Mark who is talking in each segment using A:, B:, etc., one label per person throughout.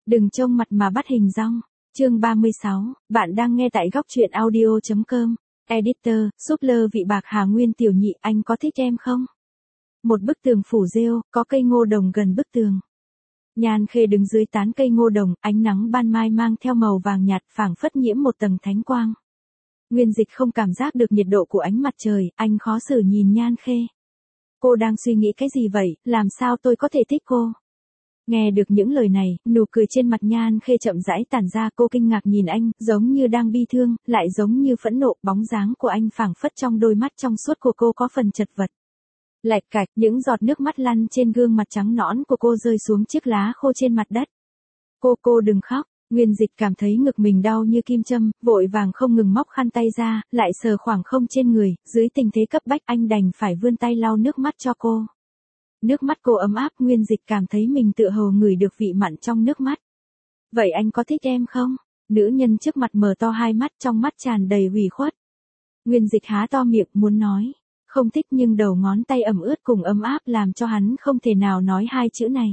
A: Đừng trông mặt mà bắt hình dong. Chương 36, bạn đang nghe tại góc truyện audio.com. Editor, Supler vị bạc Hà Nguyên tiểu nhị, anh có thích em không? Một bức tường phủ rêu, có cây ngô đồng gần bức tường. Nhan Khê đứng dưới tán cây ngô đồng, ánh nắng ban mai mang theo màu vàng nhạt phảng phất nhiễm một tầng thánh quang. Nguyên Dịch không cảm giác được nhiệt độ của ánh mặt trời, anh khó xử nhìn Nhan Khê. Cô đang suy nghĩ cái gì vậy, làm sao tôi có thể thích cô? Nghe được những lời này, nụ cười trên mặt Nhan Khê chậm rãi tản ra, cô kinh ngạc nhìn anh, giống như đang bi thương, lại giống như phẫn nộ, bóng dáng của anh phảng phất trong đôi mắt trong suốt của cô có phần chật vật. Lạch cạch, những giọt nước mắt lăn trên gương mặt trắng nõn của cô rơi xuống chiếc lá khô trên mặt đất. Cô đừng khóc. Nguyên Dịch cảm thấy ngực mình đau như kim châm, vội vàng không ngừng móc khăn tay ra, lại sờ khoảng không trên người, dưới tình thế cấp bách anh đành phải vươn tay lau nước mắt cho cô. Nước mắt cô ấm áp, Nguyên Dịch cảm thấy mình tựa hồ ngửi được vị mặn trong nước mắt. Vậy anh có thích em không? Nữ nhân trước mặt mở to hai mắt, trong mắt tràn đầy ủy khuất. Nguyên Dịch há to miệng muốn nói không thích, nhưng đầu ngón tay ẩm ướt cùng ấm áp làm cho hắn không thể nào nói hai chữ này.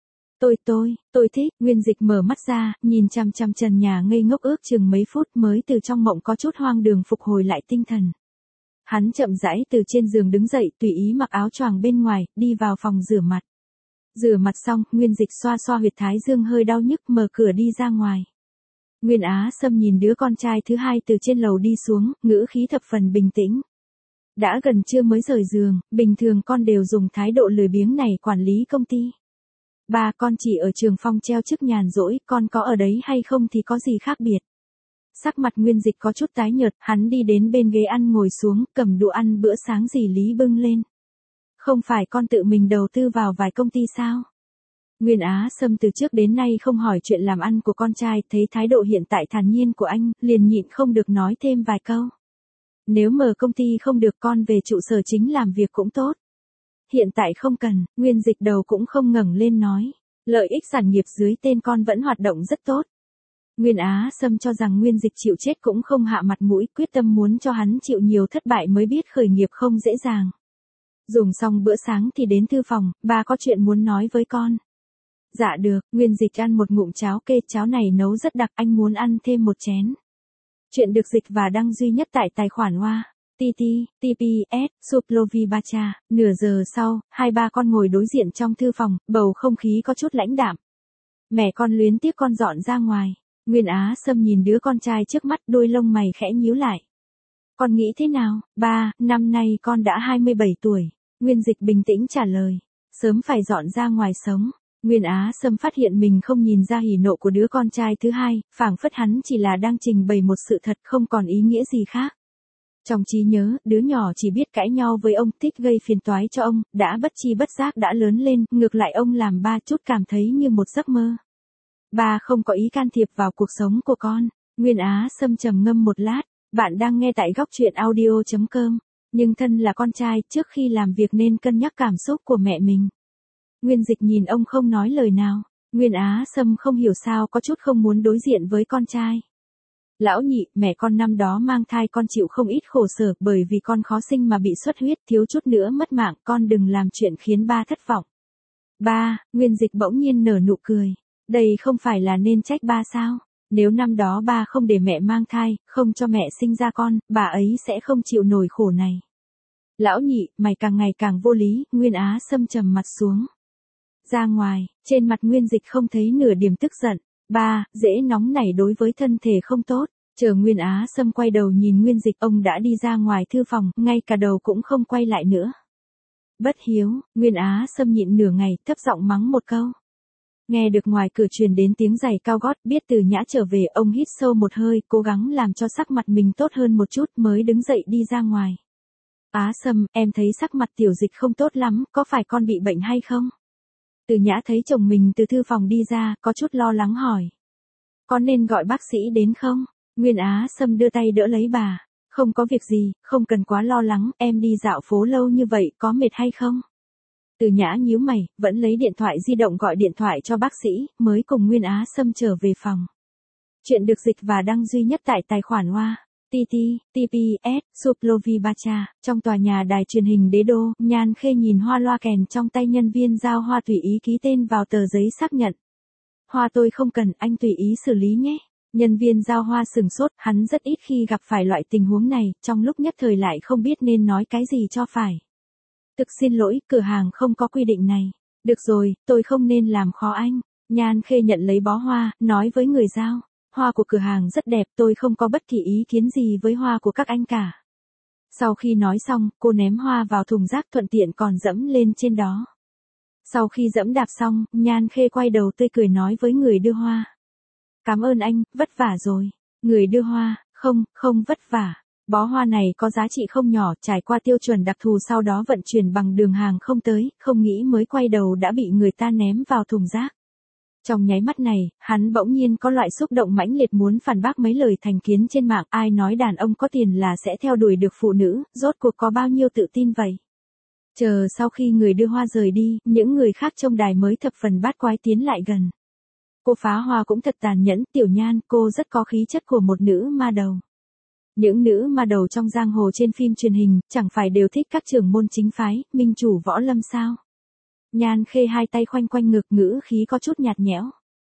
A: Tôi thích. Nguyên Dịch mở mắt ra, nhìn chằm chằm trần nhà ngây ngốc ước chừng mấy phút mới từ trong mộng có chút hoang đường phục hồi lại tinh thần. Hắn chậm rãi từ trên giường đứng dậy, tùy ý mặc áo choàng bên ngoài, đi vào phòng rửa mặt. Rửa mặt xong, Nguyên Dịch xoa xoa huyệt thái dương hơi đau nhức, mở cửa đi ra ngoài. Nguyên Á Sâm nhìn đứa con trai thứ hai từ trên lầu đi xuống, ngữ khí thập phần bình tĩnh. Đã gần trưa mới rời giường, bình thường con đều dùng thái độ lười biếng này quản lý công ty. Ba, con chỉ ở Trường Phong treo chức nhàn rỗi, con có ở đấy hay không thì có gì khác biệt. Sắc mặt Nguyên Dịch có chút tái nhợt, hắn đi đến bên ghế ăn ngồi xuống, cầm đũa ăn bữa sáng dì Lý bưng lên. Không phải con tự mình đầu tư vào vài công ty sao? Nguyên Á Sâm từ trước đến nay không hỏi chuyện làm ăn của con trai, thấy thái độ hiện tại thản nhiên của anh, liền nhịn không được nói thêm vài câu. Nếu mở công ty không được, con về trụ sở chính làm việc cũng tốt. Hiện tại không cần. Nguyên Dịch đầu cũng không ngẩng lên nói. Lợi ích sản nghiệp dưới tên con vẫn hoạt động rất tốt. Nguyên Á Sâm cho rằng Nguyên Dịch chịu chết cũng không hạ mặt mũi, quyết tâm muốn cho hắn chịu nhiều thất bại mới biết khởi nghiệp không dễ dàng. Dùng xong bữa sáng thì đến thư phòng, ba có chuyện muốn nói với con. Dạ được. Nguyên Dịch ăn một ngụm cháo kê, cháo này nấu rất đặc, anh muốn ăn thêm một chén. Chuyện được dịch và đăng duy nhất tại tài khoản Hoa. TTS, Suplovi Bacha. Nửa giờ sau, hai ba con ngồi đối diện trong thư phòng, bầu không khí có chút lãnh đạm. Mẹ con luyến tiếc con dọn ra ngoài. Nguyên Á Sâm nhìn đứa con trai trước mắt, đôi lông mày khẽ nhíu lại. Con nghĩ thế nào? Ba, năm nay con đã 27 tuổi. Nguyên Dịch bình tĩnh trả lời. Sớm phải dọn ra ngoài sống. Nguyên Á Sâm phát hiện mình không nhìn ra hỉ nộ của đứa con trai thứ hai, phảng phất hắn chỉ là đang trình bày một sự thật, không còn ý nghĩa gì khác. Trong trí nhớ, đứa nhỏ chỉ biết cãi nhau với ông, thích gây phiền toái cho ông, đã bất chi bất giác đã lớn lên, ngược lại ông làm ba chút cảm thấy như một giấc mơ. Ba không có ý can thiệp vào cuộc sống của con. Nguyên Á Sâm trầm ngâm một lát. Bạn đang nghe tại góc truyện audio.com. Nhưng thân là con trai, trước khi làm việc nên cân nhắc cảm xúc của mẹ mình. Nguyên Dịch nhìn ông không nói lời nào. Nguyên Á Sâm không hiểu sao có chút không muốn đối diện với con trai. Lão nhị, mẹ con năm đó mang thai con chịu không ít khổ sở, bởi vì con khó sinh mà bị xuất huyết, thiếu chút nữa mất mạng, con đừng làm chuyện khiến ba thất vọng. Ba, Nguyên Dịch bỗng nhiên nở nụ cười. Đây không phải là nên trách ba sao? Nếu năm đó ba không để mẹ mang thai, không cho mẹ sinh ra con, bà ấy sẽ không chịu nổi khổ này. Lão nhị, mày càng ngày càng vô lý. Nguyên Á Sâm trầm mặt xuống. Ra ngoài, trên mặt Nguyên Dịch không thấy nửa điểm tức giận. Ba, dễ nóng nảy đối với thân thể không tốt. Chờ Nguyên Á Sâm quay đầu nhìn Nguyên Dịch, ông đã đi ra ngoài thư phòng, ngay cả đầu cũng không quay lại nữa. Bất hiếu. Nguyên Á Sâm nhịn nửa ngày, thấp giọng mắng một câu. Nghe được ngoài cửa truyền đến tiếng giày cao gót, biết Từ Nhã trở về, ông hít sâu một hơi, cố gắng làm cho sắc mặt mình tốt hơn một chút mới đứng dậy đi ra ngoài. Á Sâm, em thấy sắc mặt Tiểu Dịch không tốt lắm, có phải con bị bệnh hay không? Từ Nhã thấy chồng mình từ thư phòng đi ra, có chút lo lắng hỏi. Có nên gọi bác sĩ đến không? Nguyên Á Sâm đưa tay đỡ lấy bà. Không có việc gì, không cần quá lo lắng, em đi dạo phố lâu như vậy, có mệt hay không? Từ Nhã nhíu mày, vẫn lấy điện thoại di động gọi điện thoại cho bác sĩ, mới cùng Nguyên Á Sâm trở về phòng. Chuyện được dịch và đăng duy nhất tại tài khoản Hoa. TTS, Suplovi Bacha. Trong tòa nhà đài truyền hình Đế Đô, Nhan Khê nhìn hoa loa kèn trong tay nhân viên giao hoa tùy ý ký tên vào tờ giấy xác nhận. Hoa tôi không cần, anh tùy ý xử lý nhé. Nhân viên giao hoa sừng sốt, hắn rất ít khi gặp phải loại tình huống này, trong lúc nhất thời lại không biết nên nói cái gì cho phải. Thực xin lỗi, cửa hàng không có quy định này. Được rồi, tôi không nên làm khó anh. Nhan Khê nhận lấy bó hoa, nói với người giao. Hoa của cửa hàng rất đẹp, tôi không có bất kỳ ý kiến gì với hoa của các anh cả. Sau khi nói xong, cô ném hoa vào thùng rác thuận tiện còn dẫm lên trên đó. Sau khi dẫm đạp xong, Nhan Khê quay đầu tươi cười nói với người đưa hoa. Cảm ơn anh, vất vả rồi. Người đưa hoa, không vất vả. Bó hoa này có giá trị không nhỏ, trải qua tiêu chuẩn đặc thù sau đó vận chuyển bằng đường hàng không tới, không nghĩ mới quay đầu đã bị người ta ném vào thùng rác. Trong nháy mắt này, hắn bỗng nhiên có loại xúc động mãnh liệt muốn phản bác mấy lời thành kiến trên mạng, ai nói đàn ông có tiền là sẽ theo đuổi được phụ nữ, rốt cuộc có bao nhiêu tự tin vậy. Chờ sau khi người đưa hoa rời đi, những người khác trong đài mới thập phần bát quái tiến lại gần. Cô phá hoa cũng thật tàn nhẫn, Tiểu Nhan, cô rất có khí chất của một nữ ma đầu. Những nữ ma đầu trong giang hồ trên phim truyền hình, chẳng phải đều thích các trưởng môn chính phái, minh chủ võ lâm sao? Nhan Khê hai tay khoanh quanh ngực, ngữ khí có chút nhạt nhẽo.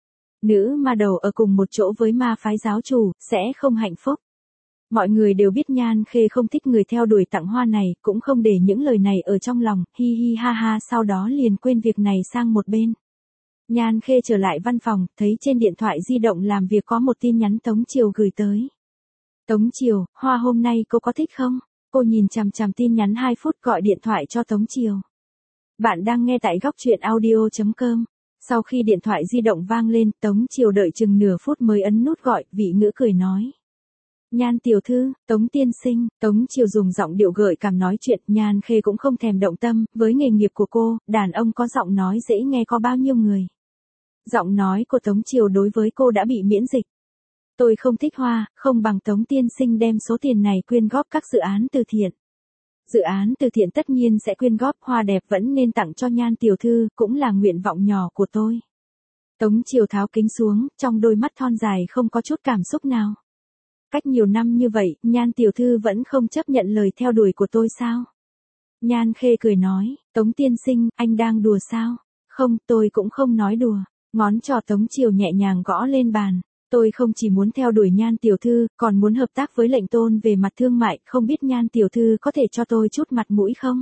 A: Nữ ma đầu ở cùng một chỗ với ma phái giáo chủ, sẽ không hạnh phúc. Mọi người đều biết Nhan Khê không thích người theo đuổi tặng hoa này, cũng không để những lời này ở trong lòng, hi hi ha ha, sau đó liền quên việc này sang một bên. Nhan Khê trở lại văn phòng, thấy trên điện thoại di động làm việc có một tin nhắn Tống Triều gửi tới. Tống Triều, hoa hôm nay cô có thích không? Cô nhìn chằm chằm tin nhắn 2 phút gọi điện thoại cho Tống Triều. Bạn đang nghe tại góc truyện audio.com. Sau khi điện thoại di động vang lên, Tống Triều đợi chừng nửa phút mới ấn nút gọi, vị ngữ cười nói. Nhan tiểu thư, Tống tiên sinh, Tống Triều dùng giọng điệu gợi cảm nói chuyện, Nhan Khê cũng không thèm động tâm, với nghề nghiệp của cô, đàn ông có giọng nói dễ nghe có bao nhiêu người. Giọng nói của Tống Triều đối với cô đã bị miễn dịch. Tôi không thích hoa, không bằng Tống tiên sinh đem số tiền này quyên góp các dự án từ thiện. Dự án từ thiện tất nhiên sẽ quyên góp, hoa đẹp vẫn nên tặng cho Nhan tiểu thư, cũng là nguyện vọng nhỏ của tôi. Tống Triều tháo kính xuống, trong đôi mắt thon dài không có chút cảm xúc nào. Cách nhiều năm như vậy, Nhan tiểu thư vẫn không chấp nhận lời theo đuổi của tôi sao? Nhan Khê cười nói, Tống tiên sinh, anh đang đùa sao? Không, tôi cũng không nói đùa. Ngón trỏ Tống Triều nhẹ nhàng gõ lên bàn. Tôi không chỉ muốn theo đuổi Nhan tiểu thư, còn muốn hợp tác với lệnh tôn về mặt thương mại, không biết Nhan tiểu thư có thể cho tôi chút mặt mũi không?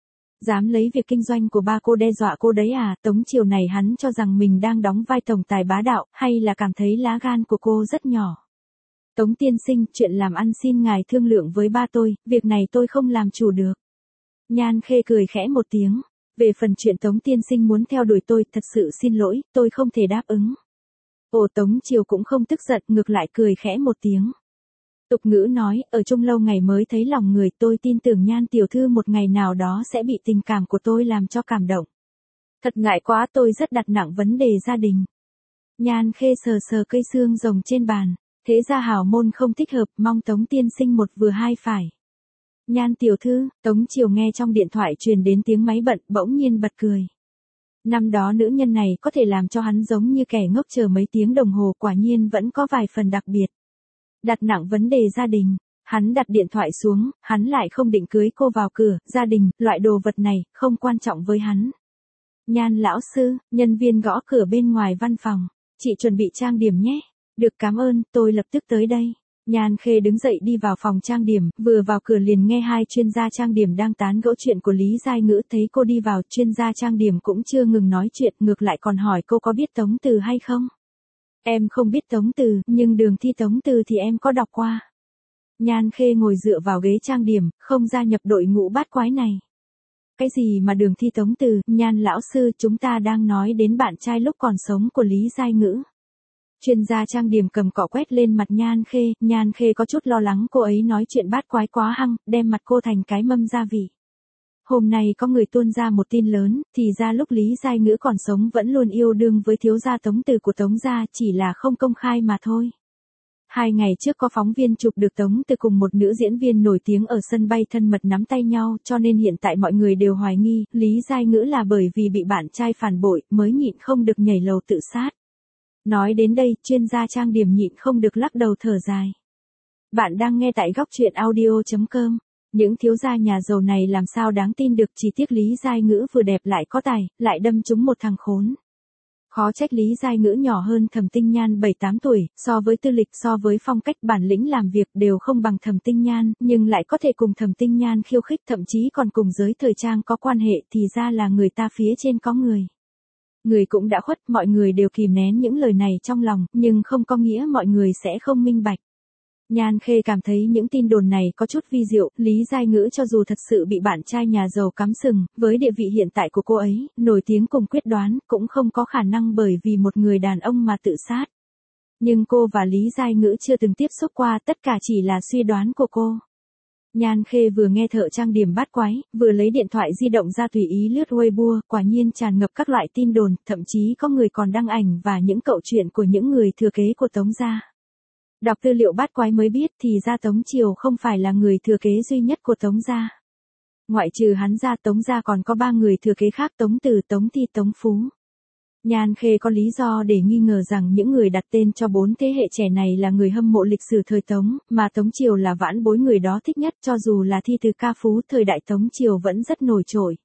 A: Dám lấy việc kinh doanh của ba cô đe dọa cô đấy à? Tống Triều này hắn cho rằng mình đang đóng vai tổng tài bá đạo, hay là cảm thấy lá gan của cô rất nhỏ? Tống tiên sinh, chuyện làm ăn xin ngài thương lượng với ba tôi, việc này tôi không làm chủ được. Nhan Khê cười khẽ một tiếng. Về phần chuyện Tống tiên sinh muốn theo đuổi tôi, thật sự xin lỗi, tôi không thể đáp ứng. Ồ, Tống Triều cũng không tức giận, ngược lại cười khẽ một tiếng. Tục ngữ nói, ở chung lâu ngày mới thấy lòng người, tôi tin tưởng Nhan tiểu thư một ngày nào đó sẽ bị tình cảm của tôi làm cho cảm động. Thật ngại quá, tôi rất đặt nặng vấn đề gia đình. Nhan Khê sờ sờ cây xương rồng trên bàn. Thế ra hào môn không thích hợp, mong Tống tiên sinh một vừa hai phải. Nhan tiểu thư, Tống Triều nghe trong điện thoại truyền đến tiếng máy bận, bỗng nhiên bật cười. Năm đó nữ nhân này có thể làm cho hắn giống như kẻ ngốc chờ mấy tiếng đồng hồ, quả nhiên vẫn có vài phần đặc biệt. Đặt nặng vấn đề gia đình, hắn đặt điện thoại xuống, hắn lại không định cưới cô vào cửa, gia đình, loại đồ vật này, không quan trọng với hắn. Nhan lão sư, nhân viên gõ cửa bên ngoài văn phòng, chị chuẩn bị trang điểm nhé. Được, cảm ơn, tôi lập tức tới đây. Nhan Khê đứng dậy đi vào phòng trang điểm, vừa vào cửa liền nghe hai chuyên gia trang điểm đang tán gẫu chuyện của Lý Giai Ngữ, thấy cô đi vào, chuyên gia trang điểm cũng chưa ngừng nói chuyện, ngược lại còn hỏi cô có biết Tống Từ hay không? Em không biết Tống Từ, nhưng đường thi Tống Từ thì em có đọc qua. Nhan Khê ngồi dựa vào ghế trang điểm, không gia nhập đội ngũ bát quái này. Cái gì mà đường thi Tống Từ, Nhan lão sư, chúng ta đang nói đến bạn trai lúc còn sống của Lý Giai Ngữ. Chuyên gia trang điểm cầm cọ quét lên mặt Nhan Khê có chút lo lắng cô ấy nói chuyện bát quái quá hăng, đem mặt cô thành cái mâm gia vị. Hôm nay có người tuôn ra một tin lớn, thì ra lúc Lý Giai Ngữ còn sống vẫn luôn yêu đương với thiếu gia Tống Từ của Tống gia, chỉ là không công khai mà thôi. 2 ngày trước có phóng viên chụp được Tống Từ cùng một nữ diễn viên nổi tiếng ở sân bay thân mật nắm tay nhau, cho nên hiện tại mọi người đều hoài nghi, Lý Giai Ngữ là bởi vì bị bạn trai phản bội, mới nhịn không được nhảy lầu tự sát. Nói đến đây, chuyên gia trang điểm nhịn không được lắc đầu thở dài. Bạn đang nghe tại góc truyện audio.com. Những thiếu gia nhà giàu này làm sao đáng tin được, chỉ tiếc Lý Giai Ngữ vừa đẹp lại có tài, lại đâm trúng một thằng khốn. Khó trách Lý Giai Ngữ nhỏ hơn Thẩm Tinh Nhan 7-8 tuổi, so với tư lịch, so với phong cách, bản lĩnh làm việc đều không bằng Thẩm Tinh Nhan, nhưng lại có thể cùng Thẩm Tinh Nhan khiêu khích, thậm chí còn cùng giới thời trang có quan hệ, thì ra là người ta phía trên có người. Người cũng đã khuất, mọi người đều kìm nén những lời này trong lòng, nhưng không có nghĩa mọi người sẽ không minh bạch. Nhan Khê cảm thấy những tin đồn này có chút vi diệu, Lý Giai Ngữ cho dù thật sự bị bạn trai nhà giàu cắm sừng, với địa vị hiện tại của cô ấy, nổi tiếng cùng quyết đoán, cũng không có khả năng bởi vì một người đàn ông mà tự sát. Nhưng cô và Lý Giai Ngữ chưa từng tiếp xúc qua, tất cả chỉ là suy đoán của cô. Nhan Khê vừa nghe thợ trang điểm bát quái, vừa lấy điện thoại di động ra tùy ý lướt Weibo, quả nhiên tràn ngập các loại tin đồn, thậm chí có người còn đăng ảnh và những câu chuyện của những người thừa kế của Tống gia. Đọc tư liệu bát quái mới biết thì ra Tống Triều không phải là người thừa kế duy nhất của Tống gia. Ngoại trừ hắn ra, Tống gia còn có 3 người thừa kế khác: Tống Từ, Tống Thi, Tống Phú. Nhan Khê có lý do để nghi ngờ rằng những người đặt tên cho 4 thế hệ trẻ này là người hâm mộ lịch sử thời Tống, mà Tống Triều là vãn bối người đó thích nhất, cho dù là Thi Từ, Ca Phú thời đại Tống Triều vẫn rất nổi trội.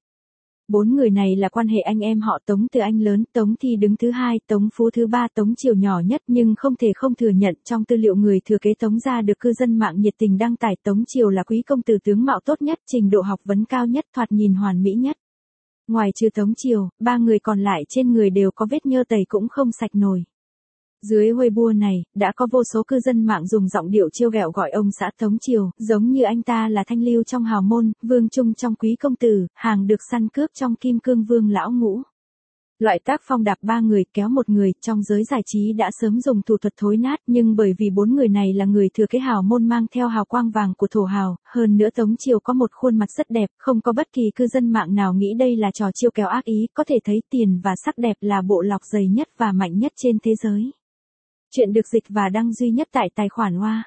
A: 4 người này là quan hệ anh em họ: Tống Từ anh lớn, Tống Thi đứng thứ 2, Tống Phú thứ 3, Tống Triều nhỏ nhất, nhưng không thể không thừa nhận trong tư liệu người thừa kế Tống gia được cư dân mạng nhiệt tình đăng tải, Tống Triều là quý công tử tướng mạo tốt nhất, trình độ học vấn cao nhất, thoạt nhìn hoàn mỹ nhất. Ngoài trừ Tống Triều, 3 người còn lại trên người đều có vết nhơ tẩy cũng không sạch nổi. Dưới Weibo này, đã có vô số cư dân mạng dùng giọng điệu trêu ghẹo gọi ông xã Tống Triều, giống như anh ta là thanh lưu trong hào môn, vương trung trong quý công tử, hàng được săn cướp trong kim cương vương lão ngũ. Loại tác phong đạp 3 người kéo một người trong giới giải trí đã sớm dùng thủ thuật thối nát, nhưng bởi vì 4 người này là người thừa kế hào môn mang theo hào quang vàng của thổ hào, hơn nữa Tống Triều có một khuôn mặt rất đẹp, không có bất kỳ cư dân mạng nào nghĩ đây là trò trêu kéo ác ý, có thể thấy tiền và sắc đẹp là bộ lọc dày nhất và mạnh nhất trên thế giới. Chuyện được dịch và đăng duy nhất tại tài khoản Hoa.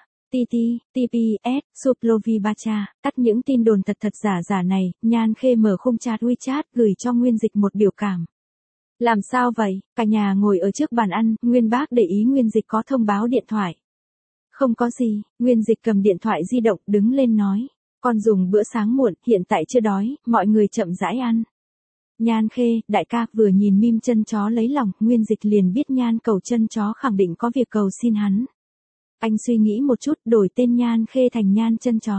A: TPS, Suplovibacha, tắt những tin đồn thật giả này, Nhan Khê mở khung chat WeChat gửi cho Nguyên Dịch một biểu cảm. Làm sao vậy? Cả nhà ngồi ở trước bàn ăn, Nguyên Bác để ý Nguyên Dịch có thông báo điện thoại. Không có gì, Nguyên Dịch cầm điện thoại di động đứng lên nói. Con dùng bữa sáng muộn, hiện tại chưa đói, mọi người chậm rãi ăn. Nhan Khê, đại ca, vừa nhìn meme chân chó lấy lòng, Nguyên Dịch liền biết Nhan Cầu chân chó khẳng định có việc cầu xin hắn. Anh suy nghĩ một chút, đổi tên Nhan Khê thành Nhan chân chó.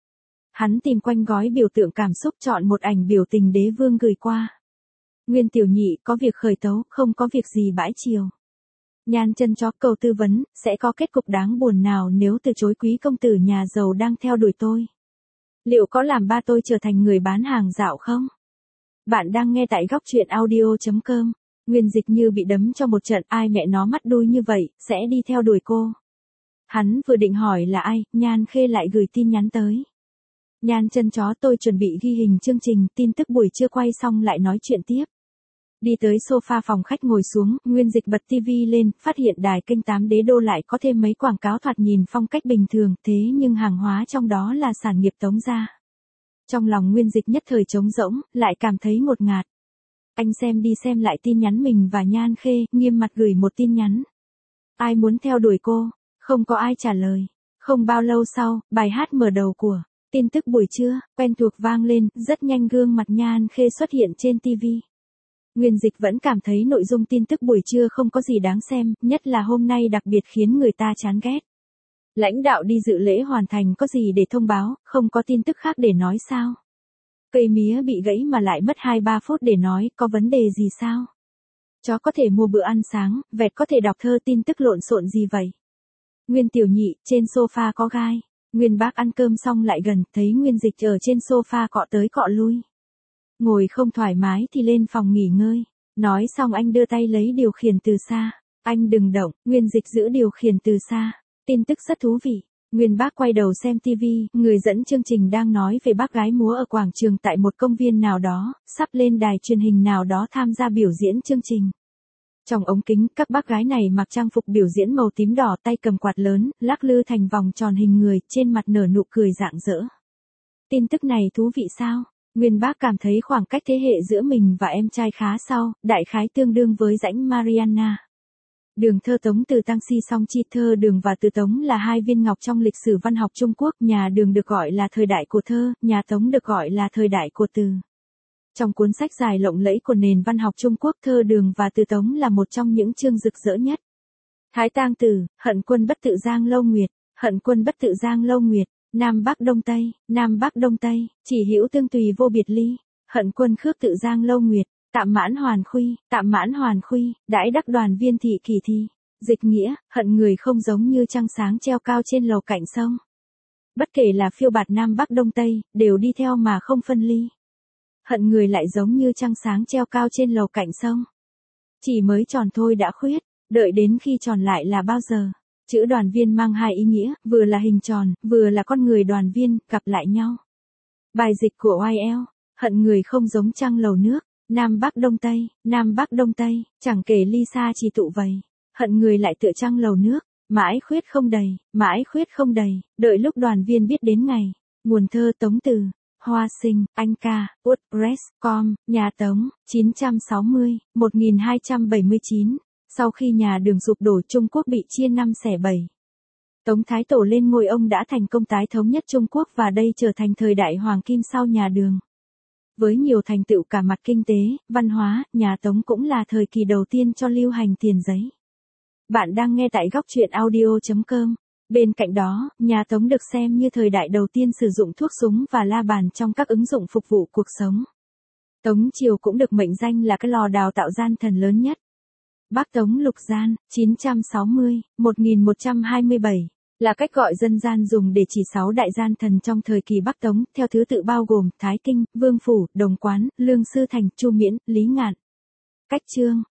A: Hắn tìm quanh gói biểu tượng cảm xúc, chọn một ảnh biểu tình đế vương gửi qua. Nguyên tiểu nhị, có việc khởi tấu, không có việc gì bãi chiều. Nhan chân chó, cầu tư vấn, sẽ có kết cục đáng buồn nào nếu từ chối quý công tử nhà giàu đang theo đuổi tôi? Liệu có làm ba tôi trở thành người bán hàng dạo không? Bạn đang nghe tại góc truyện audio.com. Nguyên Dịch như bị đấm cho một trận, ai mẹ nó mắt đuôi như vậy, sẽ đi theo đuổi cô. Hắn vừa định hỏi là ai, Nhan Khê lại gửi tin nhắn tới. Nhan chân chó, tôi chuẩn bị ghi hình chương trình, tin tức buổi trưa quay xong lại nói chuyện tiếp. Đi tới sofa phòng khách ngồi xuống, Nguyên Dịch bật tivi lên, phát hiện đài kênh 8 Đế Đô lại có thêm mấy quảng cáo thoạt nhìn phong cách bình thường, thế nhưng hàng hóa trong đó là sản nghiệp Tống gia. Trong lòng Nguyên Dịch nhất thời trống rỗng, lại cảm thấy ngột ngạt. Anh xem đi xem lại tin nhắn mình và Nhan Khê, nghiêm mặt gửi một tin nhắn. Ai muốn theo đuổi cô? Không có ai trả lời. Không bao lâu sau, bài hát mở đầu của tin tức buổi trưa, quen thuộc vang lên, rất nhanh gương mặt Nhan Khê xuất hiện trên TV. Nguyên Dịch vẫn cảm thấy nội dung tin tức buổi trưa không có gì đáng xem, nhất là hôm nay đặc biệt khiến người ta chán ghét. Lãnh đạo đi dự lễ hoàn thành có gì để thông báo, không có tin tức khác để nói sao? Cây mía bị gãy mà lại mất 2-3 phút để nói, có vấn đề gì sao? Chó có thể mua bữa ăn sáng, vẹt có thể đọc thơ, tin tức lộn xộn gì vậy? Nguyên tiểu nhị, trên sofa có gai. Nguyên Bác ăn cơm xong lại gần, thấy Nguyên Dịch ở trên sofa cọ tới cọ lui. Ngồi không thoải mái thì lên phòng nghỉ ngơi. Nói xong anh đưa tay lấy điều khiển từ xa. Anh đừng động, Nguyên Dịch giữ điều khiển từ xa. Tin tức rất thú vị. Nguyên Bác quay đầu xem TV, người dẫn chương trình đang nói về bác gái múa ở quảng trường tại một công viên nào đó, sắp lên đài truyền hình nào đó tham gia biểu diễn chương trình. Trong ống kính, các bác gái này mặc trang phục biểu diễn màu tím đỏ, tay cầm quạt lớn, lắc lư thành vòng tròn hình người, trên mặt nở nụ cười rạng rỡ. Tin tức này thú vị sao? Nguyên Bác cảm thấy khoảng cách thế hệ giữa mình và em trai khá sau, đại khái tương đương với rãnh Mariana. Đường thơ Tống Từ Tăng Si Song Chi thơ Đường và Từ Tống là hai viên ngọc trong lịch sử văn học Trung Quốc, nhà Đường được gọi là thời đại của thơ, nhà Tống được gọi là thời đại của từ. Trong cuốn sách dài lộng lẫy của nền văn học Trung Quốc, thơ Đường và Từ Tống là một trong những chương rực rỡ nhất. Thái Tang Tử, hận quân bất tự Giang Lâu Nguyệt, hận quân bất tự Giang Lâu Nguyệt, Nam Bắc Đông Tây, Nam Bắc Đông Tây, chỉ hữu tương tùy vô biệt ly, hận quân khước tự Giang Lâu Nguyệt, tạm mãn hoàn khuy, đãi đắc đoàn viên thị kỳ thi. Dịch nghĩa, hận người không giống như trăng sáng treo cao trên lầu cạnh sông. Bất kể là phiêu bạt Nam Bắc Đông Tây, đều đi theo mà không phân ly. Hận người lại giống như trăng sáng treo cao trên lầu cạnh sông. Chỉ mới tròn thôi đã khuyết, đợi đến khi tròn lại là bao giờ? Chữ đoàn viên mang hai ý nghĩa, vừa là hình tròn, vừa là con người đoàn viên, cặp lại nhau. Bài dịch của YL, hận người không giống trăng lầu nước, Nam Bắc Đông Tây, chẳng kể ly xa chỉ tụ vầy. Hận người lại tựa trăng lầu nước, mãi khuyết không đầy, đợi lúc đoàn viên biết đến ngày. Nguồn thơ Tống Từ, Hoa Sinh, Anh Ca, WordPress.com, Nhà Tống, 960-1279. Sau khi nhà Đường sụp đổ, Trung Quốc bị chia 5 xẻ 7. Tống Thái Tổ lên ngôi, ông đã thành công tái thống nhất Trung Quốc và đây trở thành thời đại hoàng kim sau nhà Đường. Với nhiều thành tựu cả mặt kinh tế, văn hóa, nhà Tống cũng là thời kỳ đầu tiên cho lưu hành tiền giấy. Bạn đang nghe tại góc truyện audio.com. Bên cạnh đó, nhà Tống được xem như thời đại đầu tiên sử dụng thuốc súng và la bàn trong các ứng dụng phục vụ cuộc sống. Tống Triều cũng được mệnh danh là cái lò đào tạo gian thần lớn nhất. Bắc Tống Lục Gian, 960-1127, là cách gọi dân gian dùng để chỉ 6 đại gian thần trong thời kỳ Bắc Tống, theo thứ tự bao gồm Thái Kinh, Vương Phủ, Đồng Quán, Lương Sư Thành, Chu Miễn, Lý Ngạn. Cách chương,